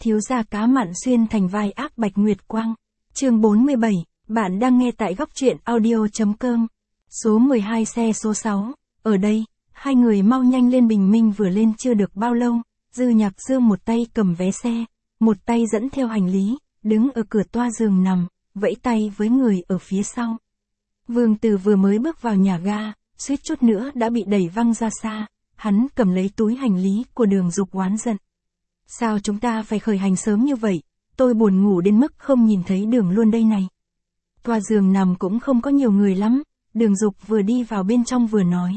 Thiếu gia cá mặn xuyên thành vai ác Bạch Nguyệt Quang. Chương 47, bạn đang nghe tại góc truyện audio.com. Số 12 xe số 6, ở đây, hai người mau nhanh lên bình minh vừa lên chưa được bao lâu, Dư Nhạc Dương một tay cầm vé xe, một tay dẫn theo hành lý, đứng ở cửa toa giường nằm, vẫy tay với người ở phía sau. Vương Từ vừa mới bước vào nhà ga, suýt chút nữa đã bị đẩy văng ra xa, hắn cầm lấy túi hành lý của Đường Dục oán giận. Sao chúng ta phải khởi hành sớm như vậy, tôi buồn ngủ đến mức không nhìn thấy đường luôn đây này. Toa giường nằm cũng không có nhiều người lắm, Đường Dục vừa đi vào bên trong vừa nói.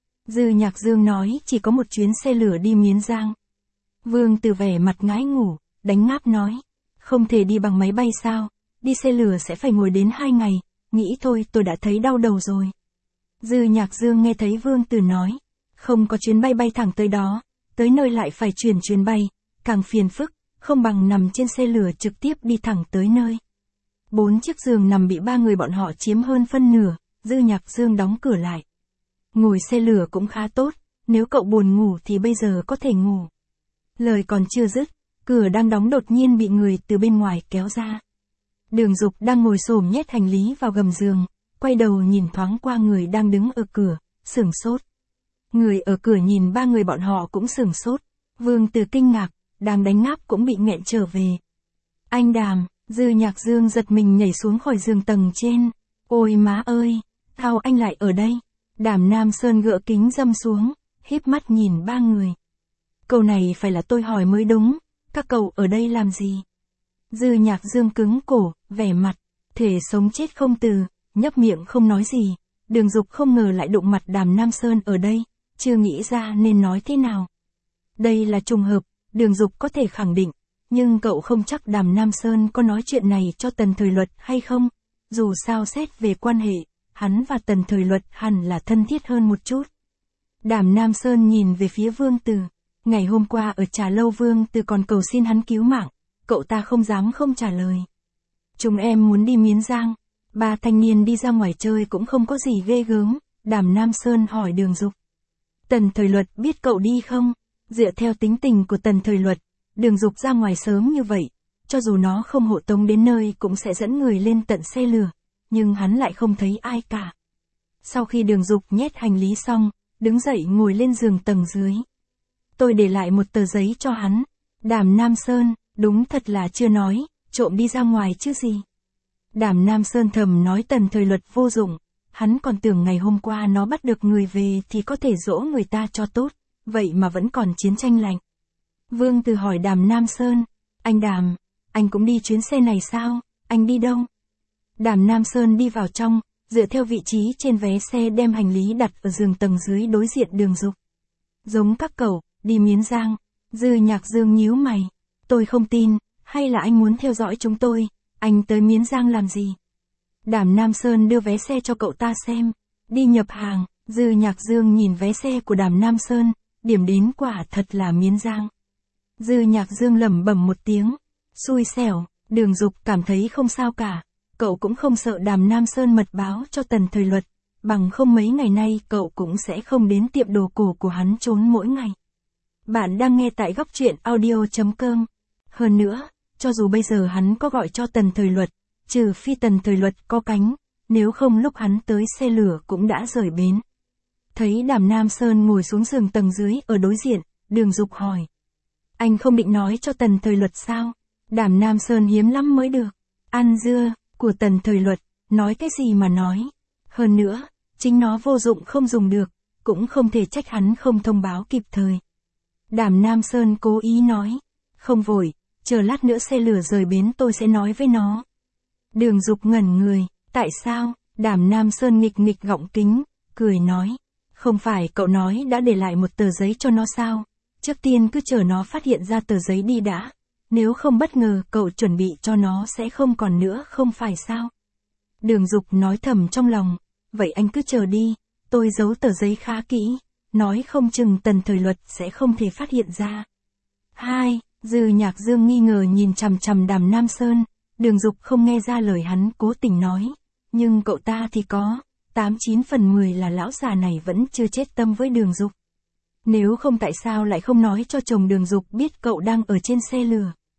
Dư Nhạc Dương nói chỉ có một chuyến xe lửa đi Miến Giang. Vương Từ vẻ mặt ngái ngủ, đánh ngáp nói. Không thể đi bằng máy bay sao, đi xe lửa sẽ phải ngồi đến 2 ngày, nghĩ thôi tôi đã thấy đau đầu rồi. Dư Nhạc Dương nghe thấy Vương Từ nói, không có chuyến bay bay thẳng tới đó, tới nơi lại phải chuyển chuyến bay, càng phiền phức, không bằng nằm trên xe lửa trực tiếp đi thẳng tới nơi. 4 chiếc giường nằm bị 3 người bọn họ chiếm hơn phân nửa, Dư Nhạc Dương đóng cửa lại. Ngồi xe lửa cũng khá tốt, nếu cậu buồn ngủ thì bây giờ có thể ngủ. Lời còn chưa dứt, cửa đang đóng đột nhiên bị người từ bên ngoài kéo ra. Đường Dục đang ngồi xổm nhét hành lý vào gầm giường, quay đầu nhìn thoáng qua người đang đứng ở cửa, sửng sốt. Người ở cửa nhìn 3 người bọn họ cũng sửng sốt, Vương Từ kinh ngạc, đang đánh ngáp cũng bị nghẹn trở về. Anh Đàm, Dư Nhạc Dương giật mình nhảy xuống khỏi giường tầng trên. Ôi má ơi, sao anh lại ở đây? Đàm Nam Sơn gỡ kính râm xuống, híp mắt nhìn 3 người. Câu này phải là tôi hỏi mới đúng, các cậu ở đây làm gì? Dư Nhạc Dương cứng cổ, vẻ mặt, thể sống chết không từ, nhấp miệng không nói gì. Đường Dục không ngờ lại đụng mặt Đàm Nam Sơn ở đây, chưa nghĩ ra nên nói thế nào. Đây là trùng hợp, Đường Dục có thể khẳng định, nhưng cậu không chắc Đàm Nam Sơn có nói chuyện này cho Tần Thời Luật hay không. Dù sao xét về quan hệ, hắn và Tần Thời Luật hẳn là thân thiết hơn một chút. Đàm Nam Sơn nhìn về phía Vương Từ. Ngày hôm qua ở trà lâu Vương Từ còn cầu xin hắn cứu mạng, cậu ta không dám không trả lời. Chúng em muốn đi Miến Giang, 3 thanh niên đi ra ngoài chơi cũng không có gì ghê gớm, Đàm Nam Sơn hỏi Đường Dục. Tần Thời Luật biết cậu đi không? Dựa theo tính tình của Tần Thời Luật, Đường Dục ra ngoài sớm như vậy, cho dù nó không hộ tống đến nơi cũng sẽ dẫn người lên tận xe lửa, nhưng hắn lại không thấy ai cả. Sau khi Đường Dục nhét hành lý xong, đứng dậy ngồi lên giường tầng dưới. Tôi để lại một tờ giấy cho hắn. Đàm Nam Sơn, đúng thật là chưa nói, trộm đi ra ngoài chứ gì. Đàm Nam Sơn thầm nói Tần Thời Luật vô dụng, hắn còn tưởng ngày hôm qua nó bắt được người về thì có thể dỗ người ta cho tốt, vậy mà vẫn còn chiến tranh lạnh. Vương Từ hỏi Đàm Nam Sơn, anh Đàm, anh cũng đi chuyến xe này sao, anh đi đâu? Đàm Nam Sơn đi vào trong, dựa theo vị trí trên vé xe đem hành lý đặt ở giường tầng dưới đối diện Đường Dục. Giống các cậu, đi Miến Giang. Dư Nhạc Dương nhíu mày. Tôi không tin, hay là anh muốn theo dõi chúng tôi, anh tới Miến Giang làm gì? Đàm Nam Sơn đưa vé xe cho cậu ta xem. Đi nhập hàng, Dư Nhạc Dương nhìn vé xe của Đàm Nam Sơn, điểm đến quả thật là Miến Giang. Dư Nhạc Dương lẩm bẩm một tiếng. Xui xẻo, Đường Dục cảm thấy không sao cả. Cậu cũng không sợ Đàm Nam Sơn mật báo cho Tần Thời Luật, bằng không mấy ngày nay cậu cũng sẽ không đến tiệm đồ cổ của hắn trốn mỗi ngày. Bạn đang nghe tại góc truyện audio.com. Hơn nữa, cho dù bây giờ hắn có gọi cho Tần Thời Luật, trừ phi Tần Thời Luật có cánh, nếu không lúc hắn tới xe lửa cũng đã rời bến. Thấy Đàm Nam Sơn ngồi xuống giường tầng dưới ở đối diện, Đường Dục hỏi. Anh không định nói cho Tần Thời Luật sao? Đàm Nam Sơn hiếm lắm mới được. Ăn dưa của Tần Thời Luật, nói cái gì mà nói. Hơn nữa, chính nó vô dụng không dùng được, cũng không thể trách hắn không thông báo kịp thời. Đàm Nam Sơn cố ý nói. Không vội, chờ lát nữa xe lửa rời bến tôi sẽ nói với nó. Đường Dục ngẩn người, tại sao? Đàm Nam Sơn nghịch nghịch gọng kính, cười nói. Không phải cậu nói đã để lại một tờ giấy cho nó sao? Trước tiên cứ chờ nó phát hiện ra tờ giấy đi đã. Nếu không bất ngờ cậu chuẩn bị cho nó sẽ không còn nữa không phải sao? Đường Dục nói thầm trong lòng. Vậy anh cứ chờ đi, tôi giấu tờ giấy khá kỹ, nói không chừng Tần Thời Luật sẽ không thể phát hiện ra. 2. Dư Nhạc Dương nghi ngờ nhìn chằm chằm Đàm Nam Sơn, Đường Dục không nghe ra lời hắn cố tình nói, nhưng cậu ta thì có, 89 phần 10 là lão già này vẫn chưa chết tâm với Đường Dục. Nếu không tại sao lại không nói cho chồng Đường Dục biết cậu đang ở trên xe lửa.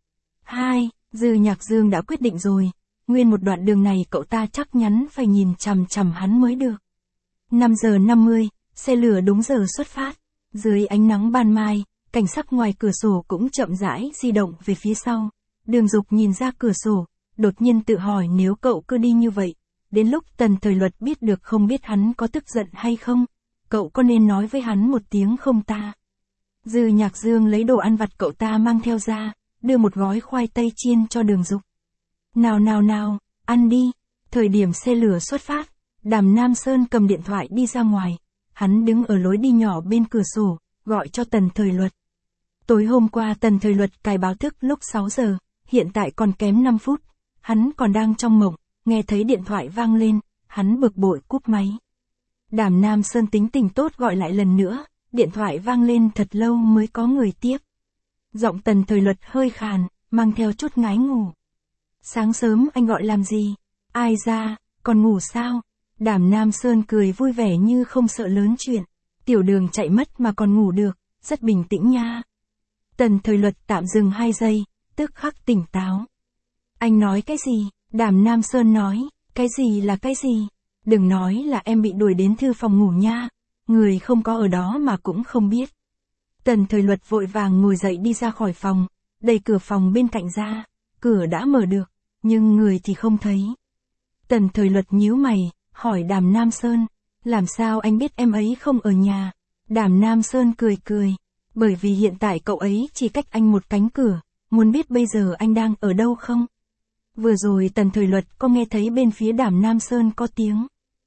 2. Dư Nhạc Dương đã quyết định rồi. Nguyên một đoạn đường này cậu ta chắc chắn phải nhìn chằm chằm hắn mới được. 5 giờ 50, xe lửa đúng giờ xuất phát. Dưới ánh nắng ban mai, cảnh sắc ngoài cửa sổ cũng chậm rãi di động về phía sau. Đường Dục nhìn ra cửa sổ, đột nhiên tự hỏi nếu cậu cứ đi như vậy, đến lúc Tần Thời Luật biết được không biết hắn có tức giận hay không, cậu có nên nói với hắn một tiếng không ta? Dư Nhạc Dương lấy đồ ăn vặt cậu ta mang theo ra, đưa một gói khoai tây chiên cho Đường Dục. Nào nào nào, ăn đi. Thời điểm xe lửa xuất phát, Đàm Nam Sơn cầm điện thoại đi ra ngoài. Hắn đứng ở lối đi nhỏ bên cửa sổ, gọi cho Tần Thời Luật. Tối hôm qua Tần Thời Luật cài báo thức lúc 6 giờ, hiện tại còn kém 5 phút. Hắn còn đang trong mộng, nghe thấy điện thoại vang lên, hắn bực bội cúp máy. Đàm Nam Sơn tính tình tốt gọi lại lần nữa, điện thoại vang lên thật lâu mới có người tiếp. Giọng Tần Thời Luật hơi khàn, mang theo chút ngái ngủ. Sáng sớm anh gọi làm gì? Ai ra, còn ngủ sao? Đàm Nam Sơn cười vui vẻ như không sợ lớn chuyện. Tiểu Đường chạy mất mà còn ngủ được, rất bình tĩnh nha. Tần Thời Luật tạm dừng 2 giây, tức khắc tỉnh táo. Anh nói cái gì? Đàm Nam Sơn nói, cái gì là cái gì? Đừng nói là em bị đuổi đến thư phòng ngủ nha, người không có ở đó mà cũng không biết. Tần Thời Luật vội vàng ngồi dậy đi ra khỏi phòng, đẩy cửa phòng bên cạnh ra, cửa đã mở được, nhưng người thì không thấy. Tần Thời Luật nhíu mày, hỏi Đàm Nam Sơn, làm sao anh biết em ấy không ở nhà? Đàm Nam Sơn cười cười, bởi vì hiện tại cậu ấy chỉ cách anh một cánh cửa, muốn biết bây giờ anh đang ở đâu không? Vừa rồi Tần Thời Luật có nghe thấy bên phía Đàm Nam Sơn có tiếng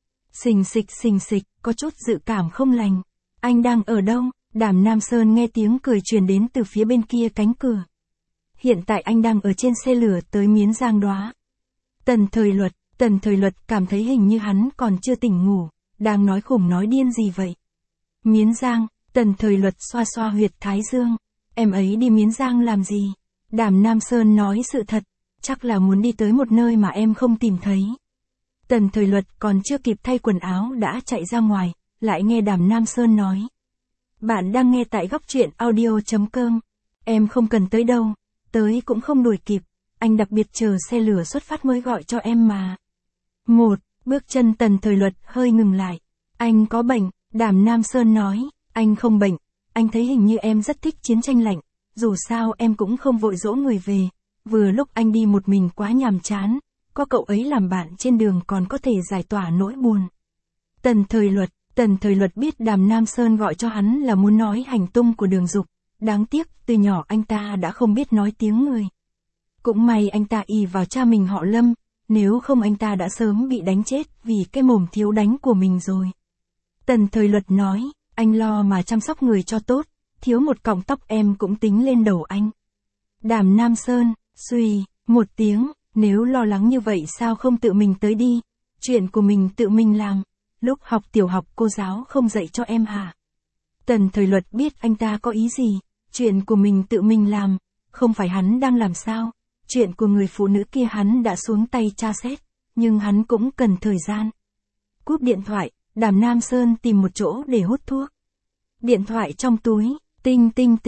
xình xịch, có chút dự cảm không lành. Anh đang ở đâu? Đàm Nam Sơn nghe tiếng cười truyền đến từ phía bên kia cánh cửa. Hiện tại anh đang ở trên xe lửa tới Miến Giang đó. Tần Thời Luật cảm thấy hình như hắn còn chưa tỉnh ngủ, đang nói khủng nói điên gì vậy? Miến Giang, Tần Thời Luật xoa xoa huyệt thái dương. Em ấy đi Miến Giang làm gì? Đàm Nam Sơn nói sự thật, chắc là muốn đi tới một nơi mà em không tìm thấy. Tần Thời Luật còn chưa kịp thay quần áo đã chạy ra ngoài, lại nghe Đàm Nam Sơn nói. Bạn đang nghe tại góc truyện audio.com. Em không cần tới đâu, tới cũng không đuổi kịp, anh đặc biệt chờ xe lửa xuất phát mới gọi cho em mà. Bước chân Tần Thời Luật hơi ngừng lại. Anh có bệnh, Đàm Nam Sơn nói, anh không bệnh, anh thấy hình như em rất thích chiến tranh lạnh, dù sao em cũng không vội dỗ người về, vừa lúc anh đi một mình quá nhàm chán, có cậu ấy làm bạn trên đường còn có thể giải tỏa nỗi buồn. Tần Thời Luật biết Đàm Nam Sơn gọi cho hắn là muốn nói hành tung của Đường Dục, đáng tiếc từ nhỏ anh ta đã không biết nói tiếng người. Cũng may anh ta ỷ vào cha mình họ Lâm, nếu không anh ta đã sớm bị đánh chết vì cái mồm thiếu đánh của mình rồi. Tần Thời Luật nói, anh lo mà chăm sóc người cho tốt, thiếu một cọng tóc em cũng tính lên đầu anh. Đàm Nam Sơn, suy, một tiếng, nếu lo lắng như vậy sao không tự mình tới đi, chuyện của mình tự mình làm, lúc học tiểu học cô giáo không dạy cho em hả? Tần Thời Luật biết anh ta có ý gì, chuyện của mình tự mình làm, không phải hắn đang làm sao, chuyện của người phụ nữ kia hắn đã xuống tay tra xét, nhưng hắn cũng cần thời gian. Cúp điện thoại, Đàm Nam Sơn tìm một chỗ để hút thuốc. Điện thoại trong túi, tinh,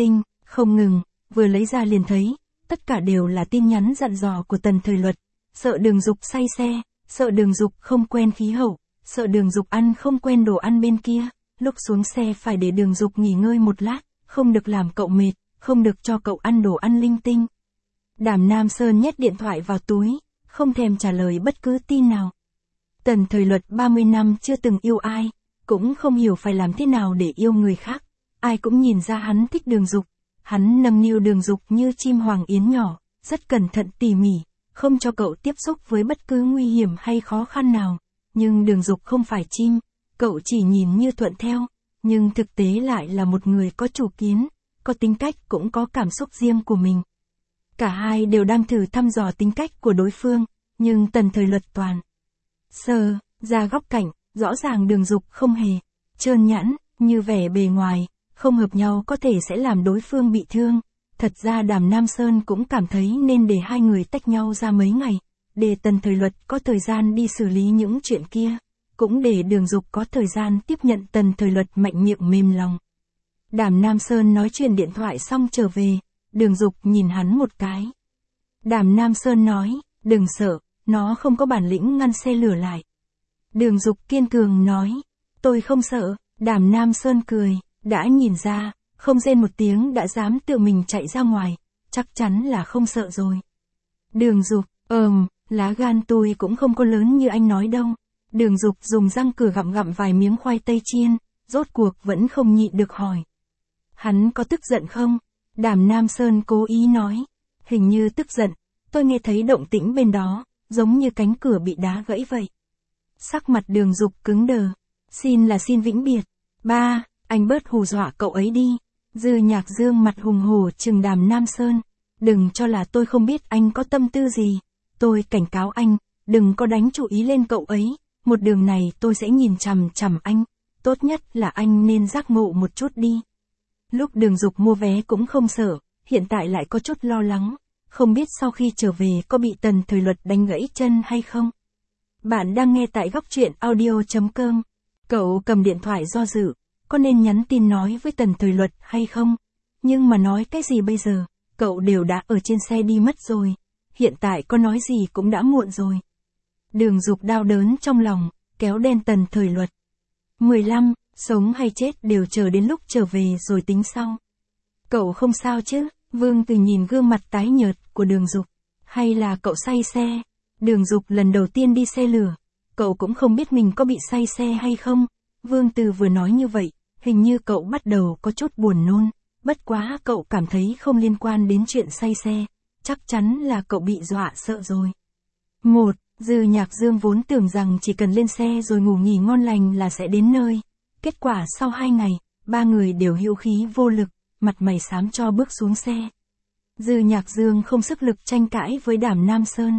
không ngừng, vừa lấy ra liền thấy, tất cả đều là tin nhắn dặn dò của Tần Thời Luật, sợ Đường Dục say xe, sợ Đường Dục không quen khí hậu, sợ Đường Dục ăn không quen đồ ăn bên kia, lúc xuống xe phải để Đường Dục nghỉ ngơi một lát, không được làm cậu mệt, không được cho cậu ăn đồ ăn linh tinh. Đàm Nam Sơn nhét điện thoại vào túi, không thèm trả lời bất cứ tin nào. Tần Thời Luật 30 năm chưa từng yêu ai, cũng không hiểu phải làm thế nào để yêu người khác, ai cũng nhìn ra hắn thích Đường Dục. Hắn nâng niu Đường Dục như chim hoàng yến nhỏ, rất cẩn thận tỉ mỉ, không cho cậu tiếp xúc với bất cứ nguy hiểm hay khó khăn nào. Nhưng Đường Dục không phải chim, cậu chỉ nhìn như thuận theo, nhưng thực tế lại là một người có chủ kiến, có tính cách cũng có cảm xúc riêng của mình. Cả hai đều đang thử thăm dò tính cách của đối phương, nhưng Tần Thời Luật toàn sờ ra góc cạnh, rõ ràng Đường Dục không hề trơn nhẵn, như vẻ bề ngoài, không hợp nhau có thể sẽ làm đối phương bị thương. Thật ra Đàm Nam Sơn cũng cảm thấy nên để hai người tách nhau ra mấy ngày, để Tần Thời Luật có thời gian đi xử lý những chuyện kia, cũng để Đường Dục có thời gian tiếp nhận Tần Thời Luật mạnh miệng mềm lòng. Đàm Nam Sơn nói chuyện điện thoại xong trở về, Đường Dục nhìn hắn một cái. Đàm Nam Sơn nói, đừng sợ, nó không có bản lĩnh ngăn xe lửa lại. Đường Dục kiên cường nói, tôi không sợ. Đàm Nam Sơn cười, đã nhìn ra, không rên một tiếng đã dám tự mình chạy ra ngoài, chắc chắn là không sợ rồi. Đường Dục, lá gan tôi cũng không có lớn như anh nói đâu. Đường Dục dùng răng cửa gặm gặm vài miếng khoai tây chiên, rốt cuộc vẫn không nhịn được hỏi. Hắn có tức giận không? Đàm Nam Sơn cố ý nói, hình như tức giận, tôi nghe thấy động tĩnh bên đó, giống như cánh cửa bị đá gãy vậy. Sắc mặt Đường Dục cứng đờ, xin là xin vĩnh biệt. Ba, anh bớt hù dọa cậu ấy đi. Dư Nhạc Dương mặt hùng hổ trừng Đàm Nam Sơn, đừng cho là tôi không biết anh có tâm tư gì. Tôi cảnh cáo anh, đừng có đánh chú ý lên cậu ấy, một đường này tôi sẽ nhìn chằm chằm anh, tốt nhất là anh nên giác ngộ một chút đi. Lúc Đường Dục mua vé cũng không sợ, hiện tại lại có chút lo lắng, không biết sau khi trở về có bị Tần Thời Luật đánh gãy chân hay không. Bạn đang nghe tại góc truyện audio.com. Cậu cầm điện thoại do dự, có nên nhắn tin nói với Tần Thời Luật hay không? Nhưng mà nói cái gì bây giờ, cậu đều đã ở trên xe đi mất rồi, hiện tại có nói gì cũng đã muộn rồi. Đường Dục đau đớn trong lòng, kéo đen Tần Thời Luật. 15, sống hay chết đều chờ đến lúc trở về rồi tính sau. Cậu không sao chứ? Vương Từ nhìn gương mặt tái nhợt của Đường Dục. Hay là cậu say xe? Đường Dục lần đầu tiên đi xe lửa, cậu cũng không biết mình có bị say xe hay không. Vương Từ vừa nói như vậy, hình như cậu bắt đầu có chút buồn nôn, bất quá cậu cảm thấy không liên quan đến chuyện say xe, chắc chắn là cậu bị dọa sợ rồi. Dư Nhạc Dương vốn tưởng rằng chỉ cần lên xe rồi ngủ nghỉ ngon lành là sẽ đến nơi. Kết quả sau 2 ngày, 3 người đều hữu khí vô lực, mặt mày xám cho bước xuống xe. Dư Nhạc Dương không sức lực tranh cãi với Đàm Nam Sơn.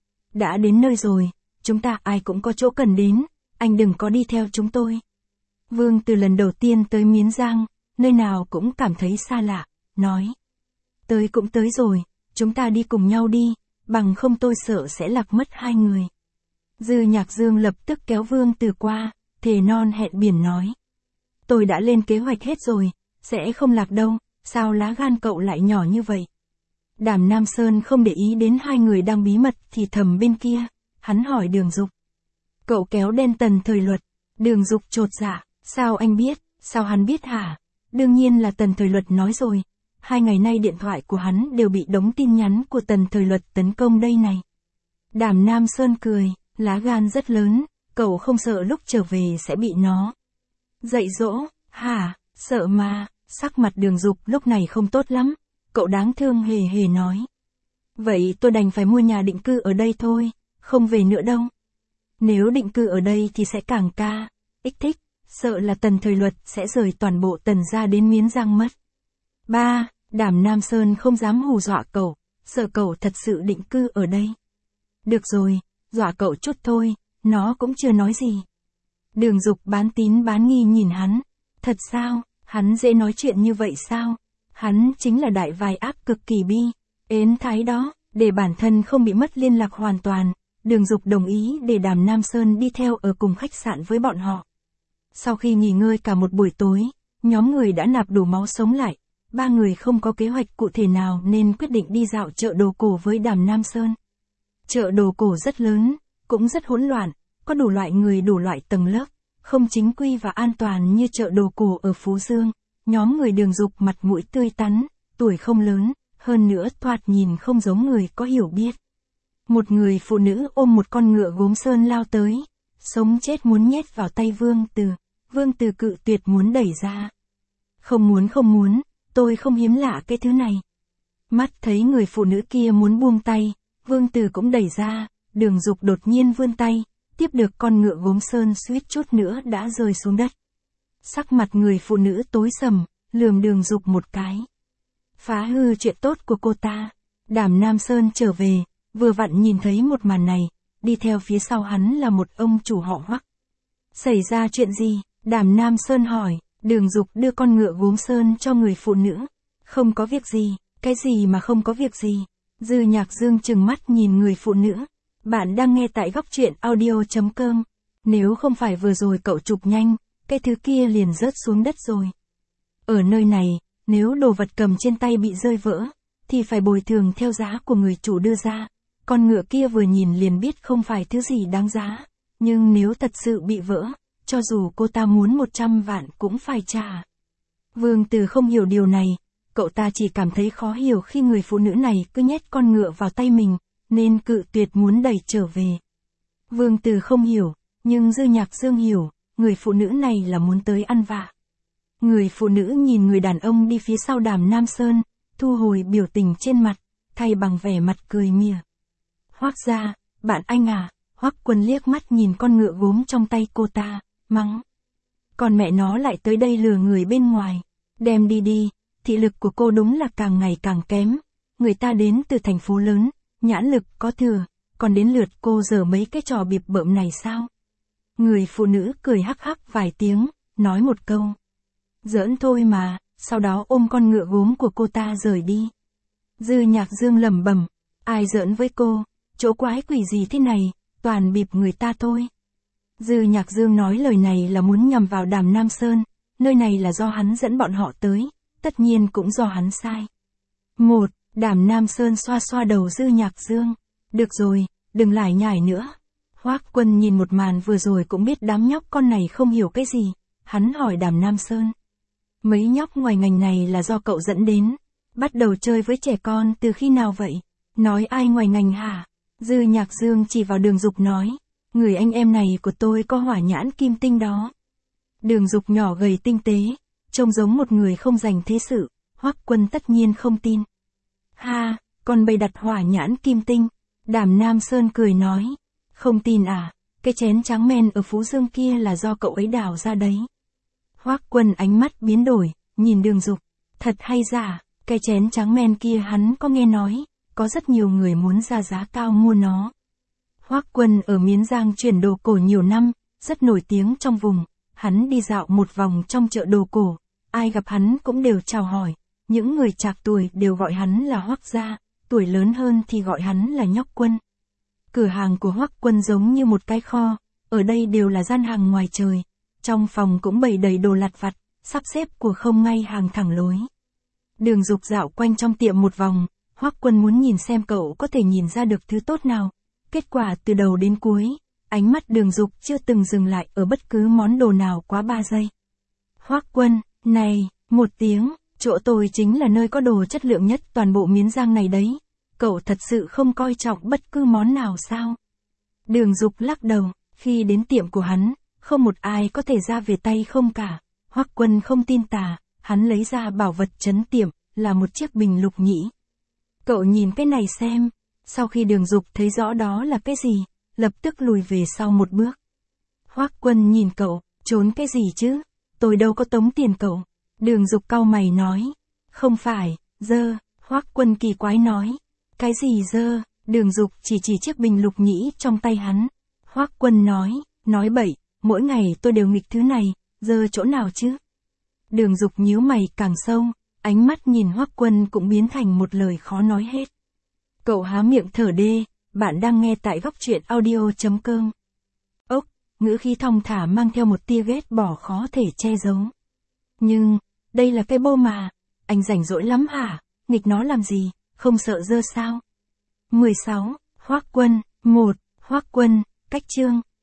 Đã đến nơi rồi, chúng ta ai cũng có chỗ cần đến, anh đừng có đi theo chúng tôi. Vương Từ lần đầu tiên tới Miến Giang, nơi nào cũng cảm thấy xa lạ, nói. Tới cũng tới rồi, chúng ta đi cùng nhau đi, bằng không tôi sợ sẽ lạc mất 2 người. Dư Nhạc Dương lập tức kéo Vương Từ qua, thề non hẹn biển nói. Tôi đã lên kế hoạch hết rồi, sẽ không lạc đâu, sao lá gan cậu lại nhỏ như vậy? Đàm Nam Sơn không để ý đến 2 người đang bí mật thì thầm bên kia, hắn hỏi Đường Dục. Cậu kéo đen Tần Thời Luật. Đường Dục chột dạ, sao anh biết, sao hắn biết hả? Đương nhiên là Tần Thời Luật nói rồi, 2 ngày nay điện thoại của hắn đều bị đống tin nhắn của Tần Thời Luật tấn công đây này. Đàm Nam Sơn cười, lá gan rất lớn, cậu không sợ lúc trở về sẽ bị nó dạy dỗ, hả? Sợ mà. Sắc mặt Đường Dục lúc này không tốt lắm, cậu đáng thương hề hề nói. Vậy tôi đành phải mua nhà định cư ở đây thôi, không về nữa đâu. Nếu định cư ở đây thì sẽ càng thích, sợ là Tần Thời Luật sẽ rời toàn bộ Tần gia đến Miến Giang mất. 3. Đàm Nam Sơn không dám hù dọa cậu, sợ cậu thật sự định cư ở đây. Được rồi, dọa cậu chút thôi, nó cũng chưa nói gì. Đường Dục bán tín bán nghi nhìn hắn. Thật sao, hắn dễ nói chuyện như vậy sao? Hắn chính là đại vài ác cực kỳ bi, ến thái đó, để bản thân không bị mất liên lạc hoàn toàn. Đường Dục đồng ý để Đàm Nam Sơn đi theo ở cùng khách sạn với bọn họ. Sau khi nghỉ ngơi cả một buổi tối, nhóm người đã nạp đủ máu sống lại. 3 người không có kế hoạch cụ thể nào nên quyết định đi dạo chợ đồ cổ với Đàm Nam Sơn. Chợ đồ cổ rất lớn, cũng rất hỗn loạn, có đủ loại người đủ loại tầng lớp, không chính quy và an toàn như chợ đồ cổ ở Phú Dương. Nhóm người Đường Dục mặt mũi tươi tắn, tuổi không lớn, hơn nữa thoạt nhìn không giống người có hiểu biết. Một người phụ nữ ôm một con ngựa gốm sơn lao tới, sống chết muốn nhét vào tay Vương Từ. Vương Từ cự tuyệt muốn đẩy ra. Không muốn, tôi không hiếm lạ cái thứ này. Mắt thấy người phụ nữ kia muốn buông tay, Vương Từ cũng đẩy ra, Đường Dục đột nhiên vươn tay, tiếp được con ngựa gốm sơn suýt chút nữa đã rơi xuống đất. Sắc mặt người phụ nữ tối sầm, lườm Đường Dục một cái. Phá hư chuyện tốt của cô ta. Đàm Nam Sơn trở về, vừa vặn nhìn thấy một màn này, đi theo phía sau hắn là một ông chủ họ Hoắc. Xảy ra chuyện gì? Đàm Nam Sơn hỏi. Đường Dục đưa con ngựa gốm sơn cho người phụ nữ. Không có việc gì. Cái gì mà không có việc gì? Dư Nhạc Dương trừng mắt nhìn người phụ nữ. Bạn đang nghe tại góc truyện audio.com. Nếu không phải vừa rồi cậu chụp nhanh, cái thứ kia liền rớt xuống đất rồi. Ở nơi này, nếu đồ vật cầm trên tay bị rơi vỡ, thì phải bồi thường theo giá của người chủ đưa ra. Con ngựa kia vừa nhìn liền biết không phải thứ gì đáng giá, nhưng nếu thật sự bị vỡ, cho dù cô ta muốn 100 vạn cũng phải trả. Vương Từ không hiểu điều này, cậu ta chỉ cảm thấy khó hiểu khi người phụ nữ này cứ nhét con ngựa vào tay mình, nên cự tuyệt muốn đẩy trở về. Vương Từ không hiểu, nhưng Dư Nhạc Dương hiểu, người phụ nữ này là muốn tới ăn vạ. Người phụ nữ nhìn người đàn ông đi phía sau Đàm Nam Sơn, thu hồi biểu tình trên mặt, thay bằng vẻ mặt cười mỉa. Hoắc gia, bạn anh à? Hoắc Quân liếc mắt nhìn con ngựa gốm trong tay cô ta, mắng. Còn mẹ nó lại tới đây lừa người bên ngoài. Đem đi đi, thị lực của cô đúng là càng ngày càng kém. Người ta đến từ thành phố lớn, nhãn lực có thừa, còn đến lượt cô giở mấy cái trò bịp bợm này sao? Người phụ nữ cười hắc hắc vài tiếng, nói một câu. Giỡn thôi mà, sau đó ôm con ngựa gốm của cô ta rời đi. Dư Nhạc Dương lẩm bẩm, ai giỡn với cô, chỗ quái quỷ gì thế này, toàn bịp người ta thôi. Dư Nhạc Dương nói lời này là muốn nhằm vào Đàm Nam Sơn, nơi này là do hắn dẫn bọn họ tới, tất nhiên cũng do hắn sai. Đàm Nam Sơn xoa xoa đầu Dư Nhạc Dương. Được rồi, đừng lải nhải nữa. Hoắc Quân nhìn một màn vừa rồi cũng biết đám nhóc con này không hiểu cái gì, hắn hỏi Đàm Nam Sơn. Mấy nhóc ngoài ngành này là do cậu dẫn đến, bắt đầu chơi với trẻ con từ khi nào vậy? Nói ai ngoài ngành hả? Dư Nhạc Dương chỉ vào Đường Dục nói, người anh em này của tôi có hỏa nhãn kim tinh đó. Đường Dục nhỏ gầy tinh tế, trông giống một người không dành thế sự, Hoắc Quân tất nhiên không tin. Ha, còn bày đặt hỏa nhãn kim tinh. Đàm Nam Sơn cười nói, không tin à, cái chén trắng men ở Phú Dương kia là do cậu ấy đào ra đấy. Hoắc Quân ánh mắt biến đổi, nhìn Đường Dục, thật hay giả, cái chén trắng men kia hắn có nghe nói, có rất nhiều người muốn ra giá cao mua nó. Hoắc Quân ở Miến Giang chuyển đồ cổ nhiều năm, rất nổi tiếng trong vùng, hắn đi dạo một vòng trong chợ đồ cổ, ai gặp hắn cũng đều chào hỏi, những người trạc tuổi đều gọi hắn là Hoắc gia, tuổi lớn hơn thì gọi hắn là Nhóc Quân. Cửa hàng của Hoắc Quân giống như một cái kho, ở đây đều là gian hàng ngoài trời, trong phòng cũng bày đầy đồ lặt vặt, sắp xếp của không ngay hàng thẳng lối. Đường Dục dạo quanh trong tiệm một vòng, Hoắc Quân muốn nhìn xem cậu có thể nhìn ra được thứ tốt nào. Kết quả từ đầu đến cuối, ánh mắt Đường Dục chưa từng dừng lại ở bất cứ món đồ nào quá 3 giây. Hoắc Quân, này, một tiếng, chỗ tôi chính là nơi có đồ chất lượng nhất toàn bộ Miến Giang này đấy. Cậu thật sự không coi trọng bất cứ món nào sao? Đường Dục lắc đầu, khi đến tiệm của hắn, không một ai có thể ra về tay không cả. Hoắc Quân không tin tà, hắn lấy ra bảo vật trấn tiệm, là một chiếc bình lục nhĩ. Cậu nhìn cái này xem. Sau khi Đường Dục thấy rõ đó là cái gì, lập tức lùi về sau một bước. Hoắc Quân nhìn cậu, trốn cái gì chứ? Tôi đâu có tống tiền cậu. Đường Dục cau mày nói. Không phải, dơ. Hoắc Quân kỳ quái nói. Cái gì dơ? Đường Dục chỉ chiếc bình lục nhĩ trong tay hắn. Hoắc Quân nói bậy, mỗi ngày tôi đều nghịch thứ này, dơ chỗ nào chứ? Đường Dục nhíu mày càng sâu, ánh mắt nhìn Hoắc Quân cũng biến thành một lời khó nói hết. Cậu há miệng thở đê, bạn đang nghe tại góc truyện audio.com. Ốc, ngữ khí thong thả mang theo một tia ghét bỏ khó thể che giấu. Nhưng, đây là cái bô mà, anh rảnh rỗi lắm hả, nghịch nó làm gì, không sợ dơ sao? 16, Hoắc Quân, 1, Hoắc Quân, cách chương.